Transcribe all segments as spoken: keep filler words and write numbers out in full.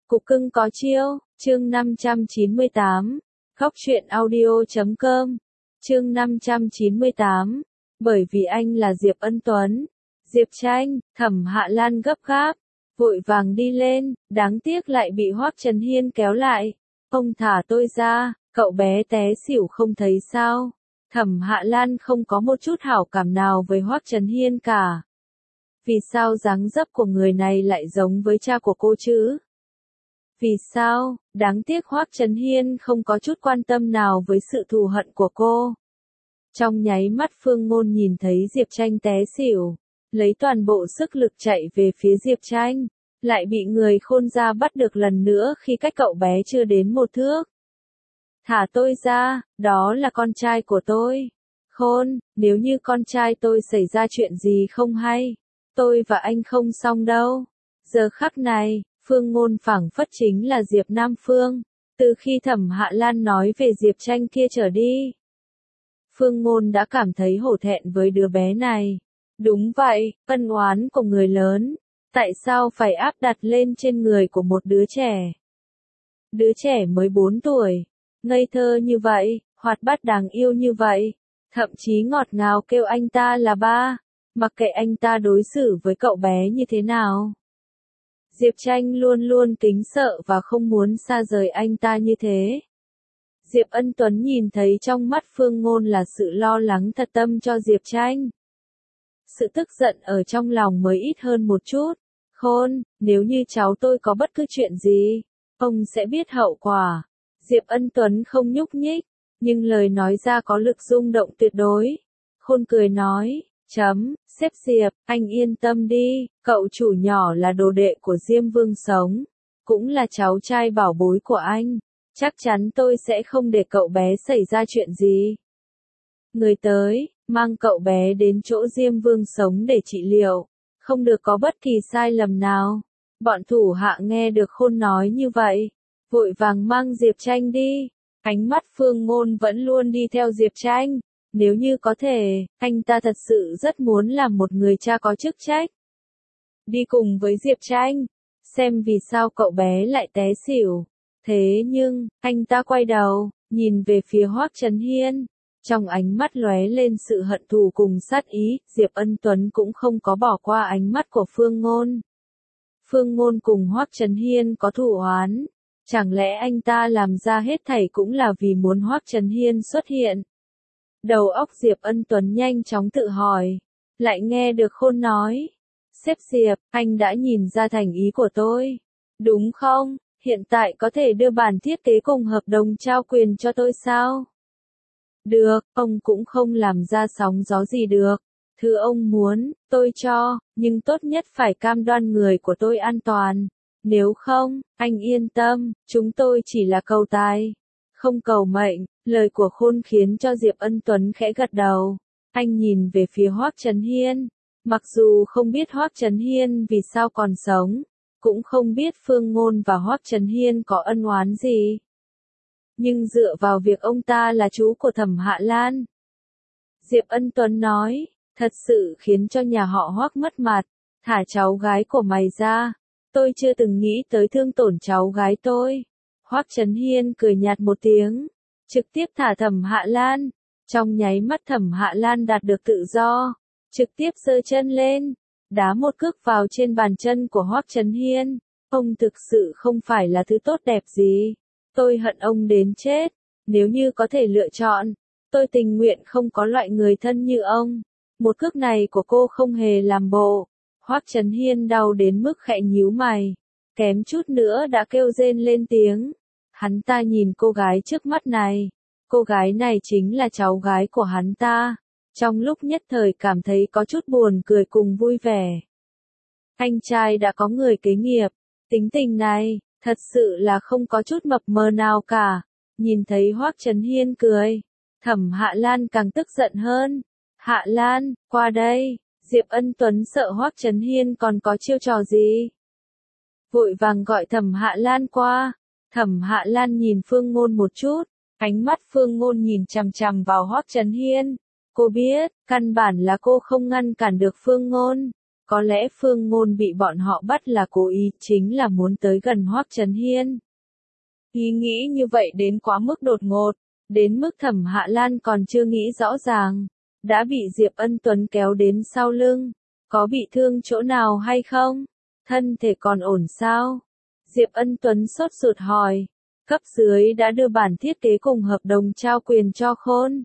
Cục cưng có chiêu, chương năm trăm chín mươi tám, khóc chuyện audio chấm com, chương năm trăm chín mươi tám, bởi vì anh là Diệp Ân Tuấn. Diệp Tranh, Thẩm Hạ Lan gấp gáp, vội vàng đi lên, đáng tiếc lại bị Hoắc Trần Hiên kéo lại. Ông thả tôi ra, cậu bé té xỉu không thấy sao? Thẩm Hạ Lan không có một chút hảo cảm nào với Hoắc Trần Hiên cả. Vì sao dáng dấp của người này lại giống với cha của cô chứ? Vì sao? Đáng tiếc Hoắc Trần Hiên không có chút quan tâm nào với sự thù hận của cô. Trong nháy mắt Phương Ngôn nhìn thấy Diệp Tranh té xỉu, lấy toàn bộ sức lực chạy về phía Diệp Tranh, lại bị người khôn ra bắt được lần nữa khi cách cậu bé chưa đến một thước. Thả tôi ra, đó là con trai của tôi. Khôn, nếu như con trai tôi xảy ra chuyện gì không hay, tôi và anh không xong đâu. Giờ khắc này, Phương Ngôn phảng phất chính là Diệp Nam Phương, từ khi Thẩm Hạ Lan nói về Diệp Tranh kia trở đi. Phương Ngôn đã cảm thấy hổ thẹn với đứa bé này. Đúng vậy, ân oán của người lớn, tại sao phải áp đặt lên trên người của một đứa trẻ? Đứa trẻ mới bốn tuổi, ngây thơ như vậy, hoạt bát đáng yêu như vậy, thậm chí ngọt ngào kêu anh ta là ba, mặc kệ anh ta đối xử với cậu bé như thế nào. Diệp Tranh luôn luôn kính sợ và không muốn xa rời anh ta như thế. Diệp Ân Tuấn nhìn thấy trong mắt Phương Ngôn là sự lo lắng thật tâm cho Diệp Tranh. Sự tức giận ở trong lòng mới ít hơn một chút. Khôn, nếu như cháu tôi có bất cứ chuyện gì, ông sẽ biết hậu quả. Diệp Ân Tuấn không nhúc nhích, nhưng lời nói ra có lực rung động tuyệt đối. Khôn cười nói, chấm, xếp Diệp, anh yên tâm đi, cậu chủ nhỏ là đồ đệ của Diêm Vương Sống, cũng là cháu trai bảo bối của anh, chắc chắn tôi sẽ không để cậu bé xảy ra chuyện gì. Người tới, mang cậu bé đến chỗ Diêm Vương Sống để trị liệu, không được có bất kỳ sai lầm nào. Bọn thủ hạ nghe được Khôn nói như vậy, vội vàng mang Diệp Tranh đi. Ánh mắt Phương Ngôn vẫn luôn đi theo Diệp Tranh. Nếu như có thể, anh ta thật sự rất muốn làm một người cha có chức trách. Đi cùng với Diệp Tranh, xem vì sao cậu bé lại té xỉu. Thế nhưng, anh ta quay đầu, nhìn về phía Hoắc Trần Hiên. Trong ánh mắt lóe lên sự hận thù cùng sát ý, Diệp Ân Tuấn cũng không có bỏ qua ánh mắt của Phương Ngôn. Phương Ngôn cùng Hoắc Trần Hiên có thù oán. Chẳng lẽ anh ta làm ra hết thảy cũng là vì muốn Hoắc Trần Hiên xuất hiện? Đầu óc Diệp Ân Tuấn nhanh chóng tự hỏi, lại nghe được Khôn nói. Sếp Diệp, anh đã nhìn ra thành ý của tôi, đúng không? Hiện tại có thể đưa bản thiết kế cùng hợp đồng trao quyền cho tôi sao? Được, ông cũng không làm ra sóng gió gì được. Thứ ông muốn, tôi cho, nhưng tốt nhất phải cam đoan người của tôi an toàn. Nếu không, anh yên tâm, chúng tôi chỉ là cầu tài, không cầu mệnh. Lời của Khôn khiến cho Diệp Ân Tuấn khẽ gật đầu. Anh nhìn về phía Hoắc Trần Hiên. Mặc dù không biết Hoắc Trần Hiên vì sao còn sống, cũng không biết Phương Ngôn và Hoắc Trần Hiên có ân oán gì, nhưng dựa vào việc ông ta là chú của Thẩm Hạ Lan, Diệp Ân Tuấn nói, thật sự khiến cho nhà họ Hoắc mất mặt. Thả cháu gái của mày ra, tôi chưa từng nghĩ tới thương tổn cháu gái tôi. Hoắc Trần Hiên cười nhạt một tiếng, trực tiếp thả Thẩm Hạ Lan. Trong nháy mắt Thẩm Hạ Lan đạt được tự do, trực tiếp giơ chân lên, đá một cước vào trên bàn chân của Hoắc Trần Hiên. Ông thực sự không phải là thứ tốt đẹp gì. Tôi hận ông đến chết. Nếu như có thể lựa chọn, tôi tình nguyện không có loại người thân như ông. Một cước này của cô không hề làm bộ. Hoắc Trần Hiên đau đến mức khẽ nhíu mày, kém chút nữa đã kêu rên lên tiếng. Hắn ta nhìn cô gái trước mắt này. Cô gái này chính là cháu gái của hắn ta. Trong lúc nhất thời cảm thấy có chút buồn cười cùng vui vẻ. Anh trai đã có người kế nghiệp. Tính tình này, thật sự là không có chút mập mờ nào cả. Nhìn thấy Hoắc Trần Hiên cười, Thẩm Hạ Lan càng tức giận hơn. Hạ Lan, qua đây. Diệp Ân Tuấn sợ Hoắc Trần Hiên còn có chiêu trò gì, vội vàng gọi Thẩm Hạ Lan qua. Thẩm Hạ Lan nhìn Phương Ngôn một chút, ánh mắt Phương Ngôn nhìn chằm chằm vào Hoắc Trần Hiên. Cô biết, căn bản là cô không ngăn cản được Phương Ngôn. Có lẽ Phương Ngôn bị bọn họ bắt là cố ý, chính là muốn tới gần Hoắc Chấn Hiên. Ý nghĩ như vậy đến quá mức đột ngột, đến mức Thẩm Hạ Lan còn chưa nghĩ rõ ràng, đã bị Diệp Ân Tuấn kéo đến sau lưng, có bị thương chỗ nào hay không? Thân thể còn ổn sao? Diệp Ân Tuấn sốt ruột hỏi, cấp dưới đã đưa bản thiết kế cùng hợp đồng trao quyền cho Khôn.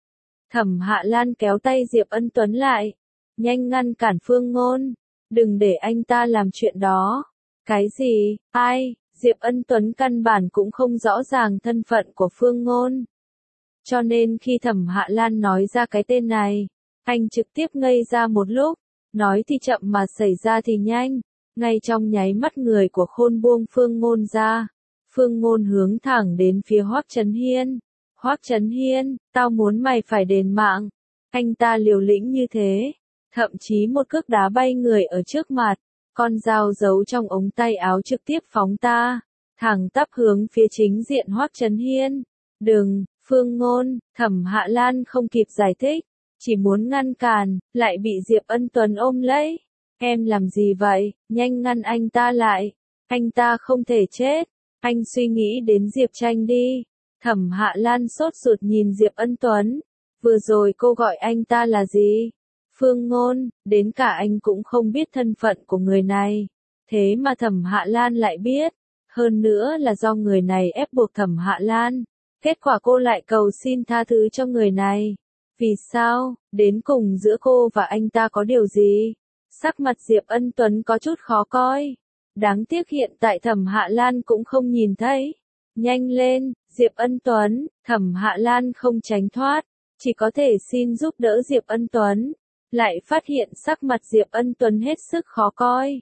Thẩm Hạ Lan kéo tay Diệp Ân Tuấn lại, nhanh ngăn cản Phương Ngôn, đừng để anh ta làm chuyện đó. Cái gì? Ai? Diệp Ân Tuấn căn bản cũng không rõ ràng thân phận của Phương Ngôn. Cho nên khi Thẩm Hạ Lan nói ra cái tên này, anh trực tiếp ngây ra một lúc, nói thì chậm mà xảy ra thì nhanh, ngay trong nháy mắt người của Khôn buông Phương Ngôn ra. Phương Ngôn hướng thẳng đến phía Hoắc Chấn Hiên. Hoắc Chấn Hiên, tao muốn mày phải đền mạng. Anh ta liều lĩnh như thế, thậm chí một cước đá bay người ở trước mặt, con dao giấu trong ống tay áo trực tiếp phóng ta, thẳng tắp hướng phía chính diện Hoắc Chấn Hiên. Đừng, Phương Ngôn, Thẩm Hạ Lan không kịp giải thích, chỉ muốn ngăn cản, lại bị Diệp Ân Tuấn ôm lấy. Em làm gì vậy, nhanh ngăn anh ta lại, anh ta không thể chết, anh suy nghĩ đến Diệp Tranh đi. Thẩm Hạ Lan sốt ruột nhìn Diệp Ân Tuấn, vừa rồi cô gọi anh ta là gì? Phương Ngôn, đến cả anh cũng không biết thân phận của người này, thế mà Thẩm Hạ Lan lại biết, hơn nữa là do người này ép buộc Thẩm Hạ Lan, kết quả cô lại cầu xin tha thứ cho người này. Vì sao, đến cùng giữa cô và anh ta có điều gì? Sắc mặt Diệp Ân Tuấn có chút khó coi, đáng tiếc hiện tại Thẩm Hạ Lan cũng không nhìn thấy. Nhanh lên, Diệp Ân Tuấn, Thẩm Hạ Lan không tránh thoát, chỉ có thể xin giúp đỡ Diệp Ân Tuấn, lại phát hiện sắc mặt Diệp Ân Tuấn hết sức khó coi.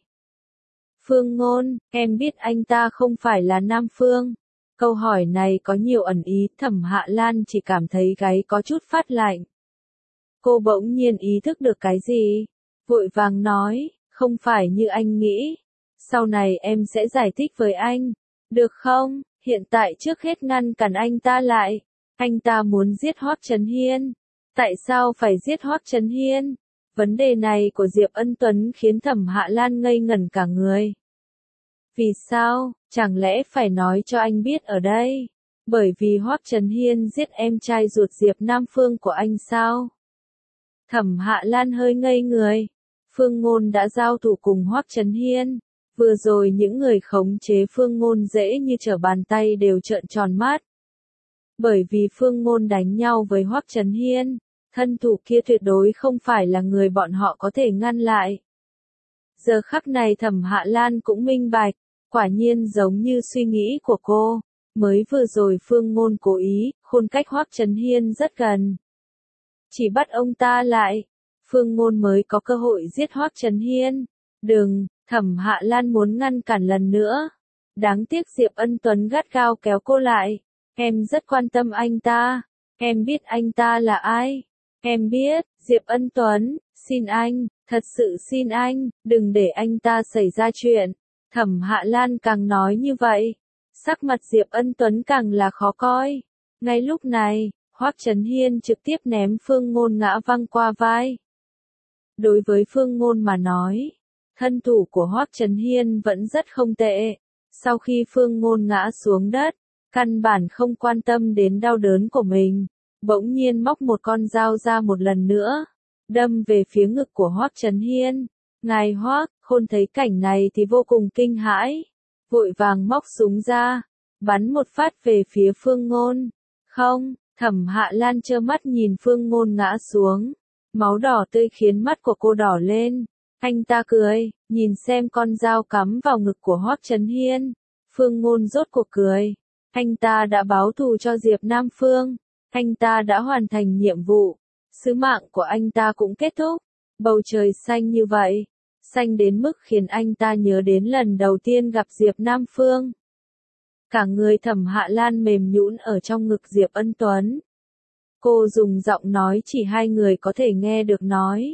Phương Ngôn, em biết anh ta không phải là Nam Phương. Câu hỏi này có nhiều ẩn ý, Thẩm Hạ Lan chỉ cảm thấy gáy có chút phát lạnh. Cô bỗng nhiên ý thức được cái gì, vội vàng nói, không phải như anh nghĩ, sau này em sẽ giải thích với anh, được không? Hiện tại trước hết ngăn cản anh ta lại, anh ta muốn giết Hoắc Chấn Hiên. Tại sao phải giết Hoắc Chấn Hiên? Vấn đề này của Diệp Ân Tuấn khiến Thẩm Hạ Lan ngây ngẩn cả người. Vì sao, chẳng lẽ phải nói cho anh biết ở đây? Bởi vì Hoắc Chấn Hiên giết em trai ruột Diệp Nam Phương của anh sao? Thẩm Hạ Lan hơi ngây người. Phương Ngôn đã giao thủ cùng Hoắc Chấn Hiên. Vừa rồi những người khống chế Phương Ngôn dễ như trở bàn tay đều trợn tròn mắt. Bởi vì Phương Ngôn đánh nhau với Hoắc Chấn Hiên, thân thủ kia tuyệt đối không phải là người bọn họ có thể ngăn lại. Giờ khắc này Thẩm Hạ Lan cũng minh bạch, quả nhiên giống như suy nghĩ của cô, mới vừa rồi Phương Ngôn cố ý, khôn cách Hoắc Chấn Hiên rất gần. Chỉ bắt ông ta lại, Phương Ngôn mới có cơ hội giết Hoắc Chấn Hiên. Đừng, Thẩm Hạ Lan muốn ngăn cản lần nữa. Đáng tiếc Diệp Ân Tuấn gắt gao kéo cô lại. Em rất quan tâm anh ta. Em biết anh ta là ai. Em biết, Diệp Ân Tuấn, xin anh, thật sự xin anh, đừng để anh ta xảy ra chuyện. Thẩm Hạ Lan càng nói như vậy, sắc mặt Diệp Ân Tuấn càng là khó coi. Ngay lúc này, Hoắc Chấn Hiên trực tiếp ném Phương Ngôn ngã văng qua vai. Đối với Phương Ngôn mà nói, thân thủ của Hoắc Chấn Hiên vẫn rất không tệ. Sau khi Phương Ngôn ngã xuống đất, căn bản không quan tâm đến đau đớn của mình, bỗng nhiên móc một con dao ra một lần nữa, đâm về phía ngực của Hoắc Chấn Hiên. Ngài Hoắc, Khôn thấy cảnh này thì vô cùng kinh hãi, vội vàng móc súng ra, bắn một phát về phía Phương Ngôn. Không, Thẩm Hạ Lan trơ mắt nhìn Phương Ngôn ngã xuống, máu đỏ tươi khiến mắt của cô đỏ lên. Anh ta cười, nhìn xem con dao cắm vào ngực của Hoắc Chấn Hiên. Phương Ngôn rốt cuộc cười. Anh ta đã báo thù cho Diệp Nam Phương. Anh ta đã hoàn thành nhiệm vụ. Sứ mạng của anh ta cũng kết thúc. Bầu trời xanh như vậy, xanh đến mức khiến anh ta nhớ đến lần đầu tiên gặp Diệp Nam Phương. Cả người Thẩm Hạ Lan mềm nhũn ở trong ngực Diệp Ân Tuấn. Cô dùng giọng nói chỉ hai người có thể nghe được nói.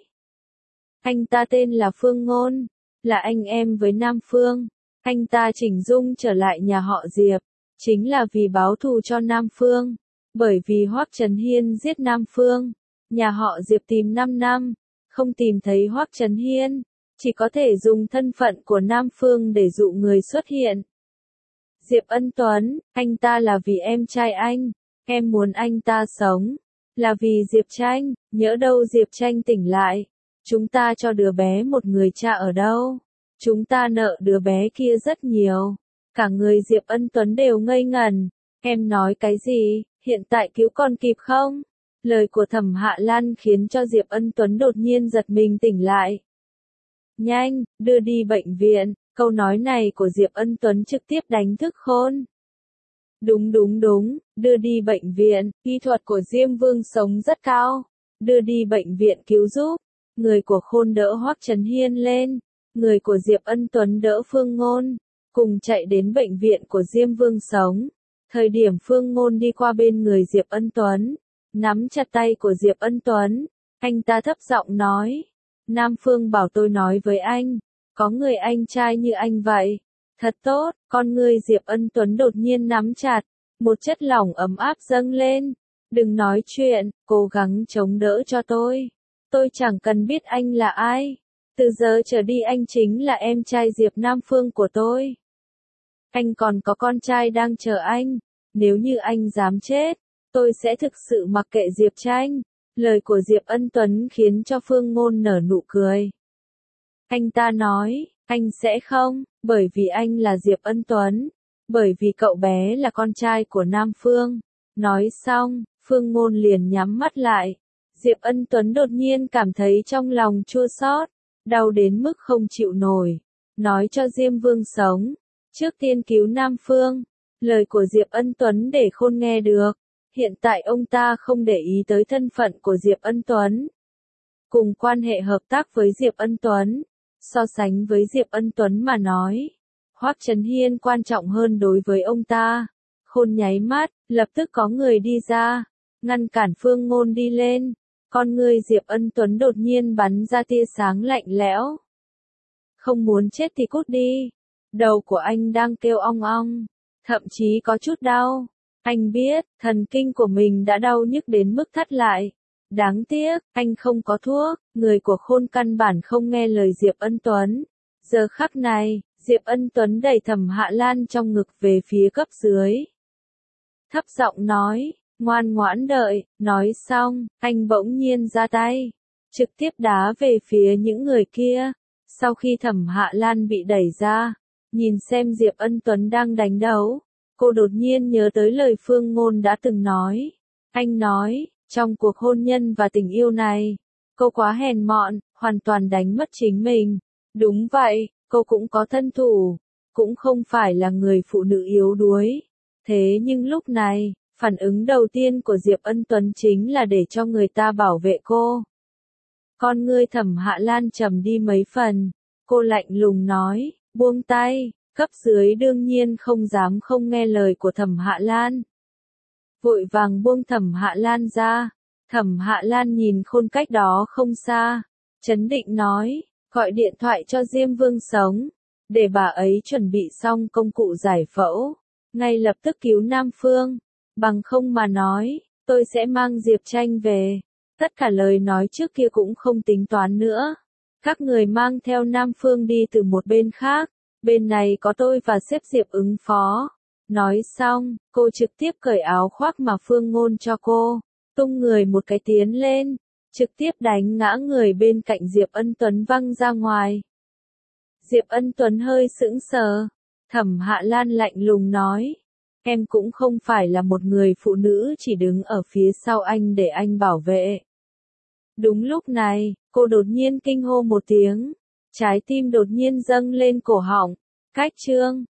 Anh ta tên là Phương Ngôn, là anh em với Nam Phương. Anh ta chỉnh dung trở lại nhà họ Diệp, chính là vì báo thù cho Nam Phương. Bởi vì Hoắc Chấn Hiên giết Nam Phương, nhà họ Diệp tìm năm năm, không tìm thấy Hoắc Chấn Hiên. chỉ có thể dùng thân phận của Nam Phương để dụ người xuất hiện. Diệp Ân Tuấn, anh ta là vì em trai anh, em muốn anh ta sống, là vì Diệp Tranh, nhỡ đâu Diệp Tranh tỉnh lại, chúng ta cho đứa bé một người cha ở đâu, chúng ta nợ đứa bé kia rất nhiều. Cả người Diệp Ân Tuấn đều ngây ngẩn, em nói cái gì, hiện tại cứu con kịp không? Lời của Thẩm Hạ Lan khiến cho Diệp Ân Tuấn đột nhiên giật mình tỉnh lại. Nhanh, đưa đi bệnh viện, câu nói này của Diệp Ân Tuấn trực tiếp đánh thức Khôn. Đúng đúng đúng, đưa đi bệnh viện, kỹ thuật của Diêm Vương sống rất cao, đưa đi bệnh viện cứu giúp. Người của Khôn đỡ Hoắc Trấn Hiên lên, người của Diệp Ân Tuấn đỡ Phương Ngôn, cùng chạy đến bệnh viện của Diêm Vương sống. Thời điểm Phương Ngôn đi qua bên người Diệp Ân Tuấn, nắm chặt tay của Diệp Ân Tuấn, anh ta thấp giọng nói, Nam Phương bảo tôi nói với anh, có người anh trai như anh vậy, thật tốt. Con người Diệp Ân Tuấn đột nhiên nắm chặt, một chất lỏng ấm áp dâng lên, đừng nói chuyện, cố gắng chống đỡ cho tôi, tôi chẳng cần biết anh là ai, từ giờ trở đi anh chính là em trai Diệp Nam Phương của tôi. Anh còn có con trai đang chờ anh, nếu như anh dám chết, tôi sẽ thực sự mặc kệ Diệp Tranh. Lời của Diệp Ân Tuấn khiến cho Phương Ngôn nở nụ cười. Anh ta nói, anh sẽ không, bởi vì anh là Diệp Ân Tuấn, bởi vì cậu bé là con trai của Nam Phương. Nói xong, Phương Ngôn liền nhắm mắt lại. Diệp Ân Tuấn đột nhiên cảm thấy trong lòng chua xót, đau đến mức không chịu nổi. Nói cho Diêm Vương sống, trước tiên cứu Nam Phương. Lời của Diệp Ân Tuấn để Khôn nghe được. Hiện tại ông ta không để ý tới thân phận của Diệp Ân Tuấn. Cùng quan hệ hợp tác với Diệp Ân Tuấn, so sánh với Diệp Ân Tuấn mà nói, Hoắc Trấn Hiên quan trọng hơn đối với ông ta. Khôn nháy mắt, lập tức có người đi ra, ngăn cản Phương Ngôn đi lên. Con người Diệp Ân Tuấn đột nhiên bắn ra tia sáng lạnh lẽo. Không muốn chết thì cút đi. Đầu của anh đang kêu ong ong, thậm chí có chút đau. Anh biết, thần kinh của mình đã đau nhức đến mức thắt lại. Đáng tiếc, anh không có thuốc, người của Khôn căn bản không nghe lời Diệp Ân Tuấn. Giờ khắc này, Diệp Ân Tuấn đẩy Thẩm Hạ Lan trong ngực về phía cấp dưới. Thấp giọng nói, ngoan ngoãn đợi, nói xong, anh bỗng nhiên ra tay, trực tiếp đá về phía những người kia. Sau khi Thẩm Hạ Lan bị đẩy ra, nhìn xem Diệp Ân Tuấn đang đánh đấu, cô đột nhiên nhớ tới lời Phương Ngôn đã từng nói. Anh nói, trong cuộc hôn nhân và tình yêu này, cô quá hèn mọn, hoàn toàn đánh mất chính mình. Đúng vậy, cô cũng có thân thủ, cũng không phải là người phụ nữ yếu đuối. Thế nhưng lúc này, phản ứng đầu tiên của Diệp Ân Tuấn chính là để cho người ta bảo vệ cô. Con ngươi Thẩm Hạ Lan trầm đi mấy phần, cô lạnh lùng nói, buông tay. Cấp dưới đương nhiên không dám không nghe lời của Thẩm Hạ Lan. Vội vàng buông Thẩm Hạ Lan ra. Thẩm Hạ Lan nhìn Khôn cách đó không xa, trấn định nói, gọi điện thoại cho Diêm Vương sống, để bà ấy chuẩn bị xong công cụ giải phẫu, ngay lập tức cứu Nam Phương, bằng không mà nói, tôi sẽ mang Diệp Tranh về. Tất cả lời nói trước kia cũng không tính toán nữa. Các người mang theo Nam Phương đi từ một bên khác. Bên này có tôi và sếp Diệp ứng phó. Nói xong, cô trực tiếp cởi áo khoác mà Phương Ngôn cho cô, tung người một cái tiến lên, trực tiếp đánh ngã người bên cạnh Diệp Ân Tuấn văng ra ngoài. Diệp Ân Tuấn hơi sững sờ, Thẩm Hạ Lan lạnh lùng nói, em cũng không phải là một người phụ nữ chỉ đứng ở phía sau anh để anh bảo vệ. Đúng lúc này, cô đột nhiên kinh hô một tiếng. Trái tim đột nhiên dâng lên cổ họng. Cách chương